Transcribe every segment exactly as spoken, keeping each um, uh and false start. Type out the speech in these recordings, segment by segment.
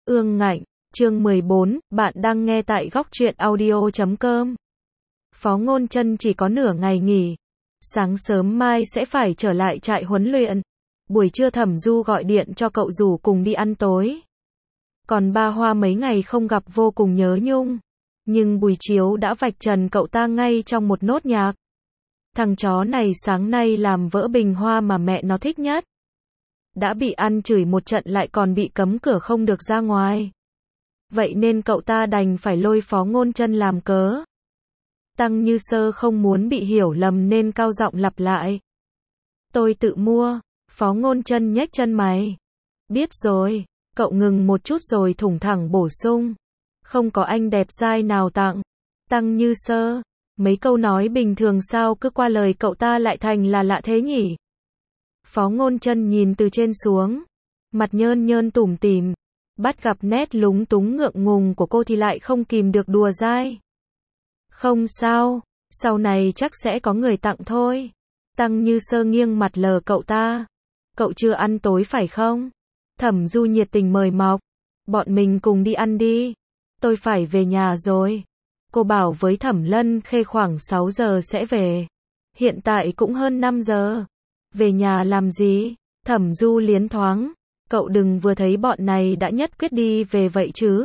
Ương Ngạnh, chương mười bốn, bạn đang nghe tại góc truyện audio chấm com. Phó Ngôn Chân chỉ có nửa ngày nghỉ. Sáng sớm mai sẽ phải trở lại trại huấn luyện. Buổi trưa Thẩm Du gọi điện cho cậu rủ cùng đi ăn tối. Còn Ba Hoa mấy ngày không gặp vô cùng nhớ nhung. Nhưng Bùi Chiếu đã vạch trần cậu ta ngay trong một nốt nhạc. Thằng chó này sáng nay làm vỡ bình hoa mà mẹ nó thích nhất. Đã bị ăn chửi một trận lại còn bị cấm cửa không được ra ngoài. Vậy nên cậu ta đành phải lôi Phó Ngôn Chân làm cớ. Tăng Như Sơ không muốn bị hiểu lầm nên cao giọng lặp lại. Tôi tự mua. Phó Ngôn Chân nhếch chân mày. Biết rồi. Cậu ngừng một chút rồi thủng thẳng bổ sung. Không có anh đẹp trai nào tặng. Tăng Như Sơ. Mấy câu nói bình thường sao cứ qua lời cậu ta lại thành là lạ thế nhỉ? Phó Ngôn Chân nhìn từ trên xuống. Mặt nhơn nhơn tủm tỉm. Bắt gặp nét lúng túng ngượng ngùng của cô thì lại không kìm được đùa dai. Không sao, sau này chắc sẽ có người tặng thôi. Tăng Như Sơ nghiêng mặt lờ cậu ta. Cậu chưa ăn tối phải không? Thẩm Du nhiệt tình mời mọc. Bọn mình cùng đi ăn đi. Tôi phải về nhà rồi. Cô bảo với Thẩm Lân Khê khoảng sáu giờ sẽ về. Hiện tại cũng hơn năm giờ. Về nhà làm gì? Thẩm Du liến thoáng. Cậu đừng vừa thấy bọn này đã nhất quyết đi về vậy chứ.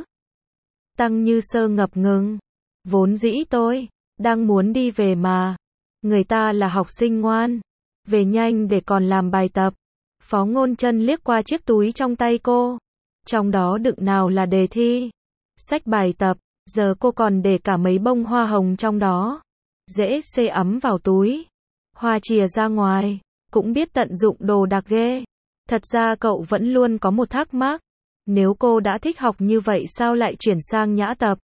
Tăng Như Sơ ngập ngừng. Vốn dĩ tôi đang muốn đi về mà. Người ta là học sinh ngoan. Về nhanh để còn làm bài tập. Phó Ngôn Chân liếc qua chiếc túi trong tay cô. Trong đó đựng nào là đề thi, sách bài tập. Giờ cô còn để cả mấy bông hoa hồng trong đó. Dễ xê ấm vào túi. Hoa chìa ra ngoài. Cũng biết tận dụng đồ đạc ghê. Thật ra cậu vẫn luôn có một thắc mắc. Nếu cô đã thích học như vậy sao lại chuyển sang nhã tập?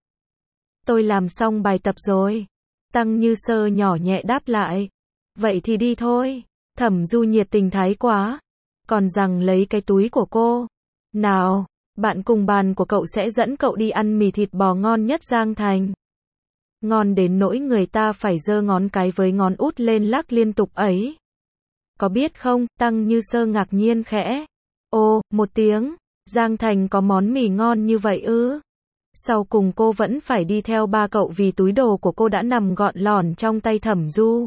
Tôi làm xong bài tập rồi. Tăng Như Sơ nhỏ nhẹ đáp lại. Vậy thì đi thôi. Thẩm Du nhiệt tình thái quá. Còn rằng lấy cái túi của cô. Nào, bạn cùng bàn của cậu sẽ dẫn cậu đi ăn mì thịt bò ngon nhất Giang Thành. Ngon đến nỗi người ta phải giơ ngón cái với ngón út lên lắc liên tục ấy. Có biết không, Tăng Như Sơ ngạc nhiên khẽ. Ồ, một tiếng, Giang Thành có món mì ngon như vậy ư? Sau cùng cô vẫn phải đi theo ba cậu vì túi đồ của cô đã nằm gọn lỏn trong tay Thẩm Du.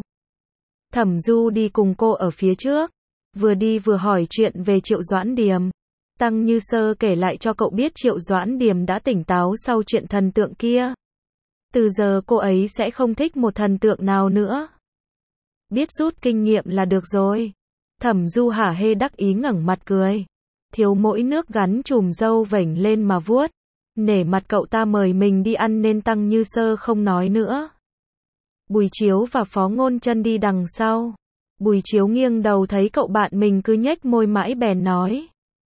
Thẩm Du đi cùng cô ở phía trước. Vừa đi vừa hỏi chuyện về Triệu Doãn Điềm. Tăng Như Sơ kể lại cho cậu biết Triệu Doãn Điềm đã tỉnh táo sau chuyện thần tượng kia. Từ giờ cô ấy sẽ không thích một thần tượng nào nữa. Biết rút kinh nghiệm là được rồi. Thẩm Du hả hê đắc ý ngẩng mặt cười. Thiếu mỗi nước gắn chùm râu vểnh lên mà vuốt. Nể mặt cậu ta mời mình đi ăn nên Tăng Như Sơ không nói nữa. Bùi Chiếu và Phó Ngôn Chân đi đằng sau. Bùi Chiếu nghiêng đầu thấy cậu bạn mình cứ nhếch môi mãi bèn nói.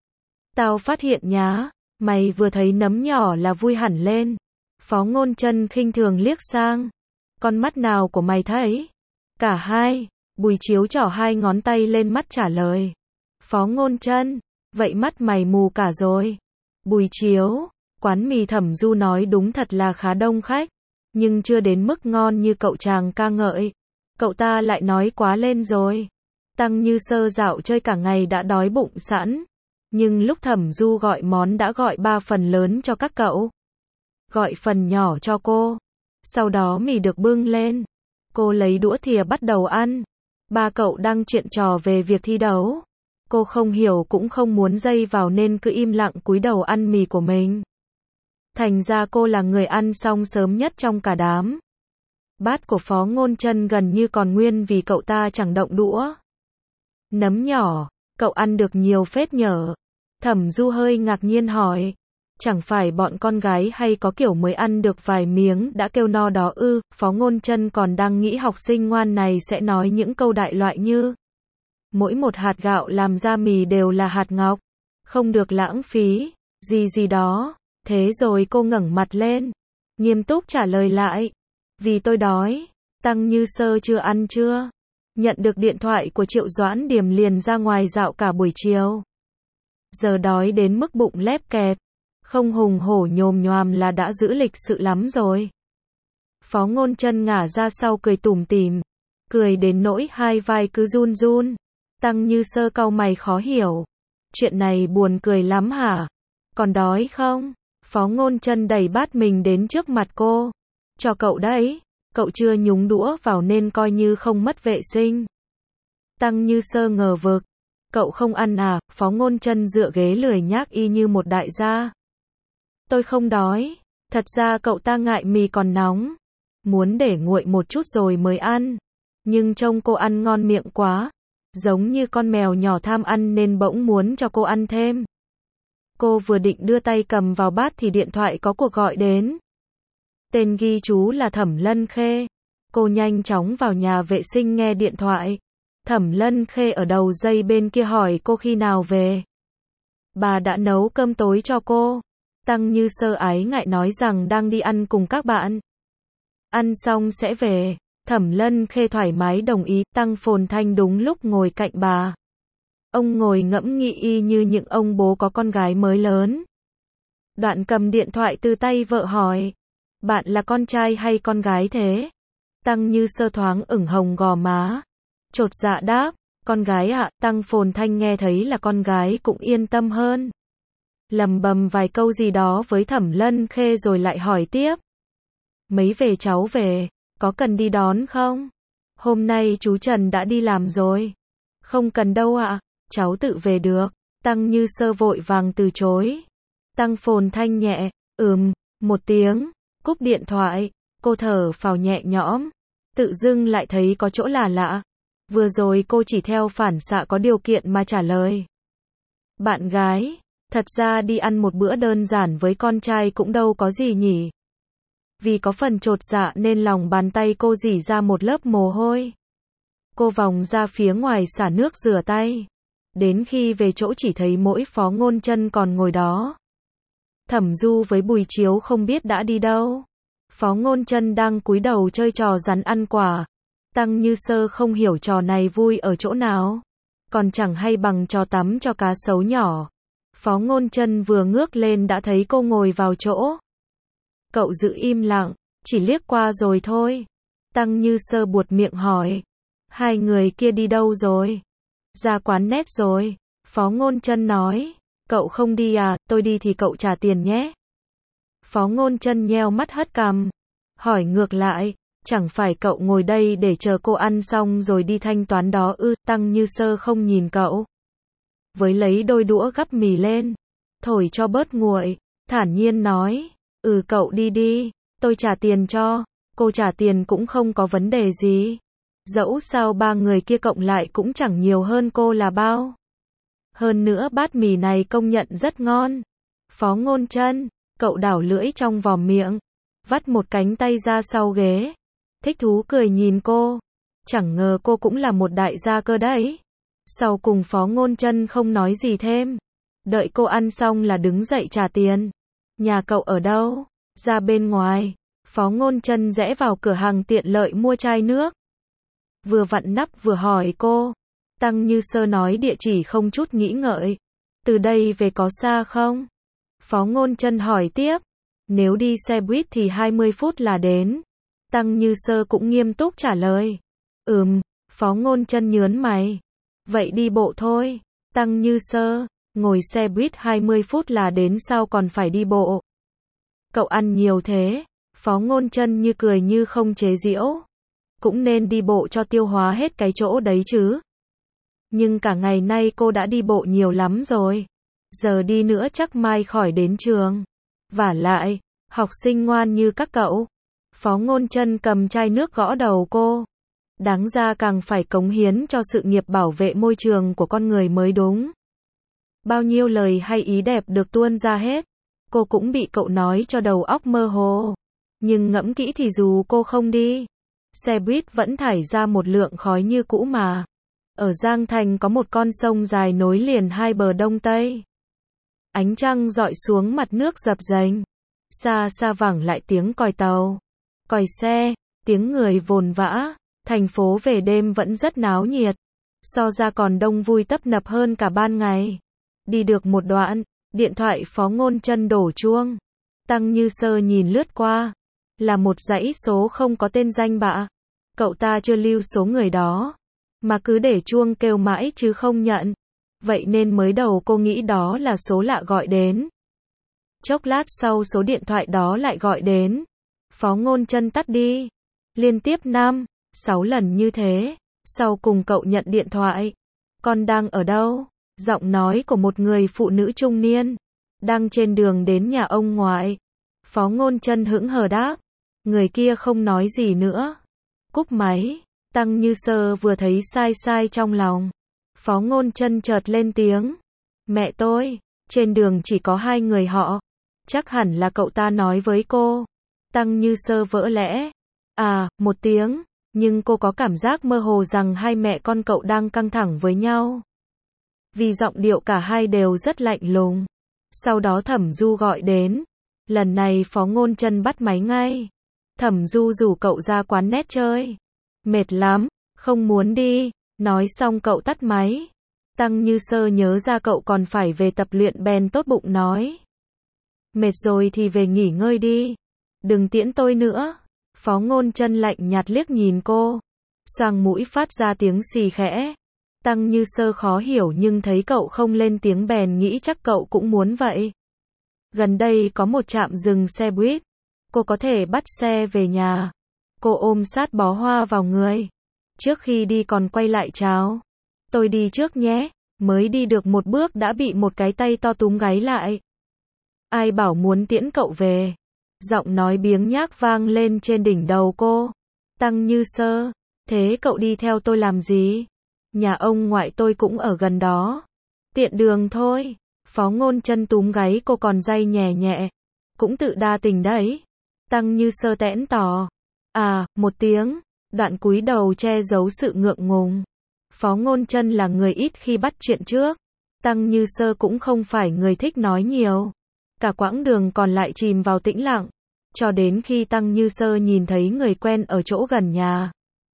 Tao phát hiện nhá, mày vừa thấy nấm nhỏ là vui hẳn lên. Phó Ngôn Chân khinh thường liếc sang. Con mắt nào của mày thấy? Cả hai. Bùi Chiếu trỏ hai ngón tay lên mắt trả lời. Phó Ngôn Chân, vậy mắt mày mù cả rồi. Bùi Chiếu, quán mì Thẩm Du nói đúng thật là khá đông khách, nhưng chưa đến mức ngon như cậu chàng ca ngợi. Cậu ta lại nói quá lên rồi. Tăng Như Sơ dạo chơi cả ngày đã đói bụng sẵn, nhưng lúc Thẩm Du gọi món đã gọi ba phần lớn cho các cậu. Gọi phần nhỏ cho cô. Sau đó mì được bưng lên. Cô lấy đũa thìa bắt đầu ăn. Ba cậu đang chuyện trò về việc thi đấu. Cô không hiểu cũng không muốn dây vào nên cứ im lặng cúi đầu ăn mì của mình. Thành ra cô là người ăn xong sớm nhất trong cả đám. Bát của Phó Ngôn Chân gần như còn nguyên vì cậu ta chẳng động đũa. Nấm nhỏ, cậu ăn được nhiều phết nhở? Thẩm Du hơi ngạc nhiên hỏi. Chẳng phải bọn con gái hay có kiểu mới ăn được vài miếng đã kêu no đó ư? Phó Ngôn Chân còn đang nghĩ học sinh ngoan này sẽ nói những câu đại loại như mỗi một hạt gạo làm ra mì đều là hạt ngọc, không được lãng phí, gì gì đó. Thế rồi cô ngẩng mặt lên, nghiêm túc trả lời lại. Vì tôi đói. Tăng Như Sơ chưa ăn chưa? Nhận được điện thoại của Triệu Doãn Điềm liền ra ngoài dạo cả buổi chiều. Giờ đói đến mức bụng lép kẹp. Không hùng hổ nhồm nhoàm là đã giữ lịch sự lắm rồi. Phó Ngôn Chân ngả ra sau cười tủm tỉm. Cười đến nỗi hai vai cứ run run. Tăng Như Sơ cau mày khó hiểu. Chuyện này buồn cười lắm hả? Còn đói không? Phó Ngôn Chân đẩy bát mình đến trước mặt cô. Cho cậu đấy, cậu chưa nhúng đũa vào nên coi như không mất vệ sinh. Tăng Như Sơ ngờ vực. Cậu không ăn à? Phó Ngôn Chân dựa ghế lười nhác y như một đại gia. Tôi không đói. Thật ra cậu ta ngại mì còn nóng. Muốn để nguội một chút rồi mới ăn. Nhưng trông cô ăn ngon miệng quá. Giống như con mèo nhỏ tham ăn nên bỗng muốn cho cô ăn thêm. Cô vừa định đưa tay cầm vào bát thì điện thoại có cuộc gọi đến. Tên ghi chú là Thẩm Lân Khê. Cô nhanh chóng vào nhà vệ sinh nghe điện thoại. Thẩm Lân Khê ở đầu dây bên kia hỏi cô khi nào về. Bà đã nấu cơm tối cho cô. Tăng Như Sơ ái ngại nói rằng đang đi ăn cùng các bạn. Ăn xong sẽ về. Thẩm Lân Khê thoải mái đồng ý. Tăng Phồn Thanh đúng lúc ngồi cạnh bà. Ông ngồi ngẫm nghĩ y như những ông bố có con gái mới lớn. Đoạn cầm điện thoại từ tay vợ hỏi. Bạn là con trai hay con gái thế? Tăng Như Sơ thoáng ửng hồng gò má. Chột dạ đáp. Con gái ạ. Tăng Phồn Thanh nghe thấy là con gái cũng yên tâm hơn. Lầm bầm vài câu gì đó với Thẩm Lân Khê rồi lại hỏi tiếp. Mấy về cháu về, có cần đi đón không? Hôm nay chú Trần đã đi làm rồi. Không cần đâu ạ, cháu tự về được. Tăng Như Sơ vội vàng từ chối. Tăng Phồn Thanh nhẹ, ừm, một tiếng, cúp điện thoại, cô thở phào nhẹ nhõm. Tự dưng lại thấy có chỗ là lạ. Vừa rồi cô chỉ theo phản xạ có điều kiện mà trả lời. Bạn gái, thật ra đi ăn một bữa đơn giản với con trai cũng đâu có gì nhỉ. Vì có phần chột dạ nên lòng bàn tay cô rỉ ra một lớp mồ hôi. Cô vòng ra phía ngoài xả nước rửa tay. Đến khi về chỗ chỉ thấy mỗi Phó Ngôn Chân còn ngồi đó. Thẩm Du với Bùi Chiếu không biết đã đi đâu. Phó Ngôn Chân đang cúi đầu chơi trò rắn ăn quả. Tăng Như Sơ không hiểu trò này vui ở chỗ nào. Còn chẳng hay bằng trò tắm cho cá sấu nhỏ. Phó Ngôn Chân vừa ngước lên đã thấy cô ngồi vào chỗ. Cậu giữ im lặng, chỉ liếc qua rồi thôi. Tăng Như Sơ buột miệng hỏi. Hai người kia đi đâu rồi? Ra quán net rồi. Phó Ngôn Chân nói. Cậu không đi à, tôi đi thì cậu trả tiền nhé. Phó Ngôn Chân nheo mắt hất cằm. Hỏi ngược lại, chẳng phải cậu ngồi đây để chờ cô ăn xong rồi đi thanh toán đó ư? Tăng Như Sơ không nhìn cậu. Với lấy đôi đũa gắp mì lên. Thổi cho bớt nguội. Thản nhiên nói. Ừ cậu đi đi, tôi trả tiền cho. Cô trả tiền cũng không có vấn đề gì. Dẫu sao ba người kia cộng lại cũng chẳng nhiều hơn cô là bao. Hơn nữa bát mì này công nhận rất ngon. Phó Ngôn Chân, cậu đảo lưỡi trong vòm miệng. Vắt một cánh tay ra sau ghế. Thích thú cười nhìn cô. Chẳng ngờ cô cũng là một đại gia cơ đấy. Sau cùng Phó Ngôn Chân không nói gì thêm. Đợi cô ăn xong là đứng dậy trả tiền. Nhà cậu ở đâu? Ra bên ngoài. Phó Ngôn Chân rẽ vào cửa hàng tiện lợi mua chai nước. Vừa vặn nắp vừa hỏi cô. Tăng Như Sơ nói địa chỉ không chút nghĩ ngợi. Từ đây về có xa không? Phó Ngôn Chân hỏi tiếp. Nếu đi xe buýt thì hai mươi phút là đến. Tăng Như Sơ cũng nghiêm túc trả lời. Ừm, Phó Ngôn Chân nhớn mày. Vậy đi bộ thôi. Tăng Như Sơ, ngồi xe buýt hai mươi phút là đến sao còn phải đi bộ? Cậu ăn nhiều thế. Phó Ngôn Chân như cười như không chế giễu. Cũng nên đi bộ cho tiêu hóa hết cái chỗ đấy chứ. Nhưng cả ngày nay cô đã đi bộ nhiều lắm rồi. Giờ đi nữa chắc mai khỏi đến trường. Vả lại, học sinh ngoan như các cậu. Phó Ngôn Chân cầm chai nước gõ đầu cô. Đáng ra càng phải cống hiến cho sự nghiệp bảo vệ môi trường của con người mới đúng. Bao nhiêu lời hay ý đẹp được tuôn ra hết. Cô cũng bị cậu nói cho đầu óc mơ hồ. Nhưng ngẫm kỹ thì dù cô không đi, xe buýt vẫn thải ra một lượng khói như cũ mà. Ở Giang Thành có một con sông dài nối liền hai bờ Đông Tây. Ánh trăng rọi xuống mặt nước dập dềnh. Xa xa vẳng lại tiếng còi tàu, còi xe, tiếng người vồn vã. Thành phố về đêm vẫn rất náo nhiệt. So ra còn đông vui tấp nập hơn cả ban ngày. Đi được một đoạn, điện thoại Phó Ngôn Chân đổ chuông. Tăng Như Sơ nhìn lướt qua. Là một dãy số không có tên danh bạ. Cậu ta chưa lưu số người đó. Mà cứ để chuông kêu mãi chứ không nhận. Vậy nên mới đầu cô nghĩ đó là số lạ gọi đến. Chốc lát sau số điện thoại đó lại gọi đến. Phó Ngôn Chân tắt đi. Liên tiếp năm, sáu lần như thế. Sau cùng cậu nhận điện thoại. Con đang ở đâu? Giọng nói của một người phụ nữ trung niên. Đang trên đường đến nhà ông ngoại. Phó Ngôn Chân hững hờ đáp. Người kia không nói gì nữa. Cúp máy. Tăng Như Sơ vừa thấy sai sai trong lòng. Phó Ngôn Chân chợt lên tiếng. Mẹ tôi, trên đường chỉ có hai người họ. Chắc hẳn là cậu ta nói với cô. Tăng Như Sơ vỡ lẽ. À, một tiếng. Nhưng cô có cảm giác mơ hồ rằng hai mẹ con cậu đang căng thẳng với nhau. Vì giọng điệu cả hai đều rất lạnh lùng. Sau đó Thẩm Du gọi đến. Lần này Phó Ngôn Chân bắt máy ngay. Thẩm Du rủ cậu ra quán net chơi. Mệt lắm, không muốn đi. Nói xong cậu tắt máy. Tăng Như Sơ nhớ ra cậu còn phải về tập luyện bèn tốt bụng nói. Mệt rồi thì về nghỉ ngơi đi. Đừng tiễn tôi nữa. Phó Ngôn Chân lạnh nhạt liếc nhìn cô. Xoang mũi phát ra tiếng xì khẽ. Tăng Như Sơ khó hiểu nhưng thấy cậu không lên tiếng bèn nghĩ chắc cậu cũng muốn vậy. Gần đây có một trạm dừng xe buýt. Cô có thể bắt xe về nhà. Cô ôm sát bó hoa vào người. Trước khi đi còn quay lại chào. Tôi đi trước nhé. Mới đi được một bước đã bị một cái tay to túm gáy lại. Ai bảo muốn tiễn cậu về. Giọng nói biếng nhác vang lên trên đỉnh đầu cô. Tăng Như Sơ. Thế cậu đi theo tôi làm gì? Nhà ông ngoại tôi cũng ở gần đó. Tiện đường thôi. Phó Ngôn Chân túm gáy cô còn day nhẹ nhẹ. Cũng tự đa tình đấy. Tăng Như Sơ tẽn tỏ. À, một tiếng. Đoạn cúi đầu che giấu sự ngượng ngùng. Phó Ngôn Chân là người ít khi bắt chuyện trước. Tăng Như Sơ cũng không phải người thích nói nhiều. Cả quãng đường còn lại chìm vào tĩnh lặng. Cho đến khi Tăng Như Sơ nhìn thấy người quen ở chỗ gần nhà.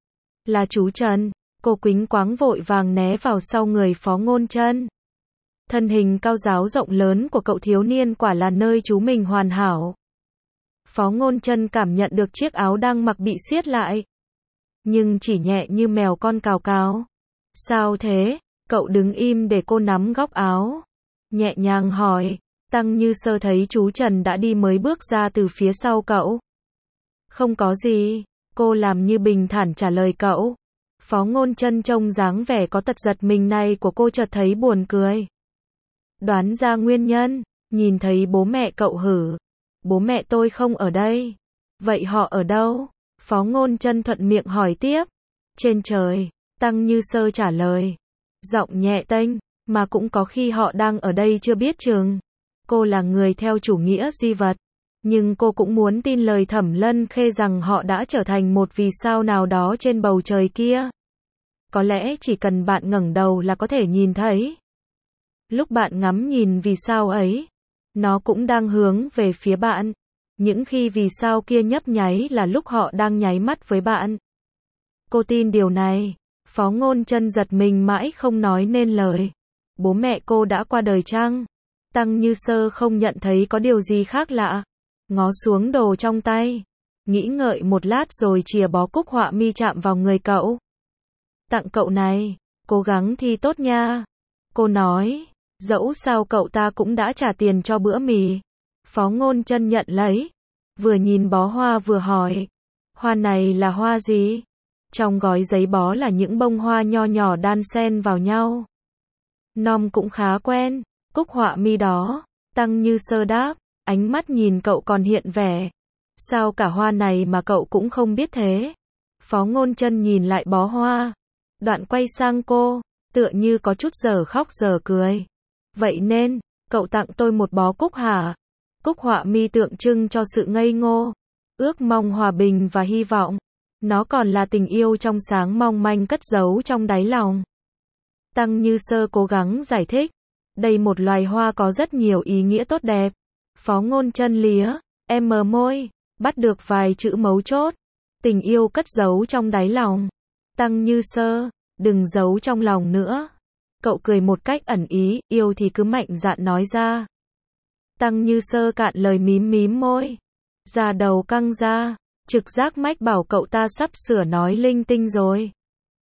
Là chú Trần. Cô quĩnh quáng vội vàng né vào sau người Phó Ngôn Chân. Thân hình cao ráo rộng lớn của cậu thiếu niên quả là nơi trú mình hoàn hảo. Phó Ngôn Chân cảm nhận được chiếc áo đang mặc bị siết lại. Nhưng chỉ nhẹ như mèo con cào cào. Sao thế? Cậu đứng im để cô nắm góc áo. Nhẹ nhàng hỏi. Tăng Như Sơ thấy chú Trần đã đi mới bước ra từ phía sau cậu. Không có gì. Cô làm như bình thản trả lời cậu. Phó Ngôn Chân trông dáng vẻ có tật giật mình này của cô chợt thấy buồn cười. Đoán ra nguyên nhân. Nhìn thấy bố mẹ cậu hử. Bố mẹ tôi không ở đây. Vậy họ ở đâu? Phó Ngôn Chân thuận miệng hỏi tiếp. Trên trời. Tăng Như Sơ trả lời. Giọng nhẹ tênh. Mà cũng có khi họ đang ở đây chưa biết chừng. Cô là người theo chủ nghĩa duy vật. Nhưng cô cũng muốn tin lời Thẩm Lân Khê rằng họ đã trở thành một vì sao nào đó trên bầu trời kia. Có lẽ chỉ cần bạn ngẩng đầu là có thể nhìn thấy. Lúc bạn ngắm nhìn vì sao ấy, nó cũng đang hướng về phía bạn. Những khi vì sao kia nhấp nháy là lúc họ đang nháy mắt với bạn. Cô tin điều này. Phó Ngôn Chân giật mình mãi không nói nên lời. Bố mẹ cô đã qua đời chăng? Tăng Như Sơ không nhận thấy có điều gì khác lạ. Ngó xuống đồ trong tay. Nghĩ ngợi một lát rồi chìa bó cúc họa mi chạm vào người cậu. Tặng cậu này. Cố gắng thi tốt nha. Cô nói. Dẫu sao cậu ta cũng đã trả tiền cho bữa mì. Phó Ngôn Chân nhận lấy. Vừa nhìn bó hoa vừa hỏi. Hoa này là hoa gì? Trong gói giấy bó là những bông hoa nho nhỏ đan xen vào nhau. Nom cũng khá quen. Cúc họa mi đó. Tăng Như Sơ đáp. Ánh mắt nhìn cậu còn hiện vẻ. Sao cả hoa này mà cậu cũng không biết thế? Phó Ngôn Chân nhìn lại bó hoa. Đoạn quay sang cô. Tựa như có chút giờ khóc giờ cười. Vậy nên, cậu tặng tôi một bó cúc hả? Cúc họa mi tượng trưng cho sự ngây ngô. Ước mong hòa bình và hy vọng. Nó còn là tình yêu trong sáng mong manh cất giấu trong đáy lòng. Tăng Như Sơ cố gắng giải thích. Đây một loài hoa có rất nhiều ý nghĩa tốt đẹp. Phó Ngôn Chân lía, em mờ môi, bắt được vài chữ mấu chốt. Tình yêu cất giấu trong đáy lòng. Tăng Như Sơ, đừng giấu trong lòng nữa. Cậu cười một cách ẩn ý, yêu thì cứ mạnh dạn nói ra. Tăng Như Sơ cạn lời mím mím môi. Da đầu căng ra, trực giác mách bảo cậu ta sắp sửa nói linh tinh rồi.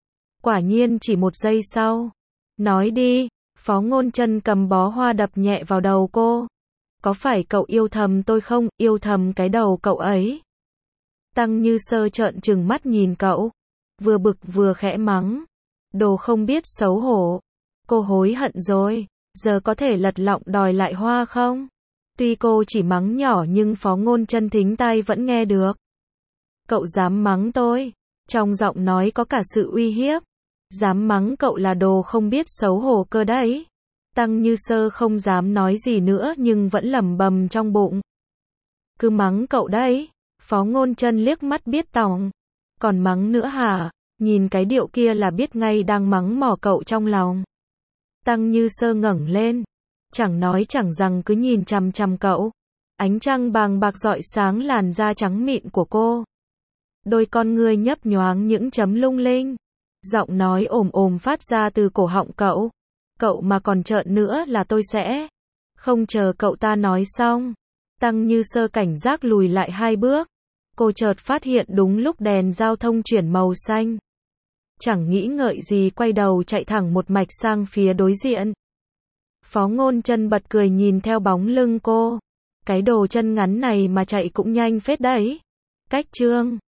Quả nhiên chỉ một giây sau. Nói đi. Phó Ngôn Chân cầm bó hoa đập nhẹ vào đầu cô. Có phải cậu yêu thầm tôi không, yêu thầm cái đầu cậu ấy. Tăng Như Sơ trợn trừng mắt nhìn cậu, vừa bực vừa khẽ mắng. Đồ không biết xấu hổ. Cô hối hận rồi, giờ có thể lật lọng đòi lại hoa không? Tuy cô chỉ mắng nhỏ nhưng Phó Ngôn Chân thính tai vẫn nghe được. Cậu dám mắng tôi? Trong giọng nói có cả sự uy hiếp. Dám mắng cậu là đồ không biết xấu hổ cơ đấy. Tăng Như Sơ không dám nói gì nữa nhưng vẫn lẩm bẩm trong bụng. Cứ mắng cậu đấy. Phó Ngôn Chân liếc mắt biết tòng. Còn mắng nữa hả? Nhìn cái điệu kia là biết ngay đang mắng mỏ cậu trong lòng. Tăng Như Sơ ngẩng lên, chẳng nói chẳng rằng cứ nhìn chằm chằm cậu. Ánh trăng bàng bạc rọi sáng làn da trắng mịn của cô. Đôi con ngươi nhấp nhoáng những chấm lung linh. Giọng nói ồm ồm phát ra từ cổ họng cậu. Cậu mà còn trợn nữa là tôi sẽ... Không chờ cậu ta nói xong, Tăng Như Sơ cảnh giác lùi lại hai bước. Cô chợt phát hiện đúng lúc đèn giao thông chuyển màu xanh. Chẳng nghĩ ngợi gì quay đầu chạy thẳng một mạch sang phía đối diện. Phó Ngôn Chân bật cười nhìn theo bóng lưng cô. Cái đồ chân ngắn này mà chạy cũng nhanh phết đấy. Cách chương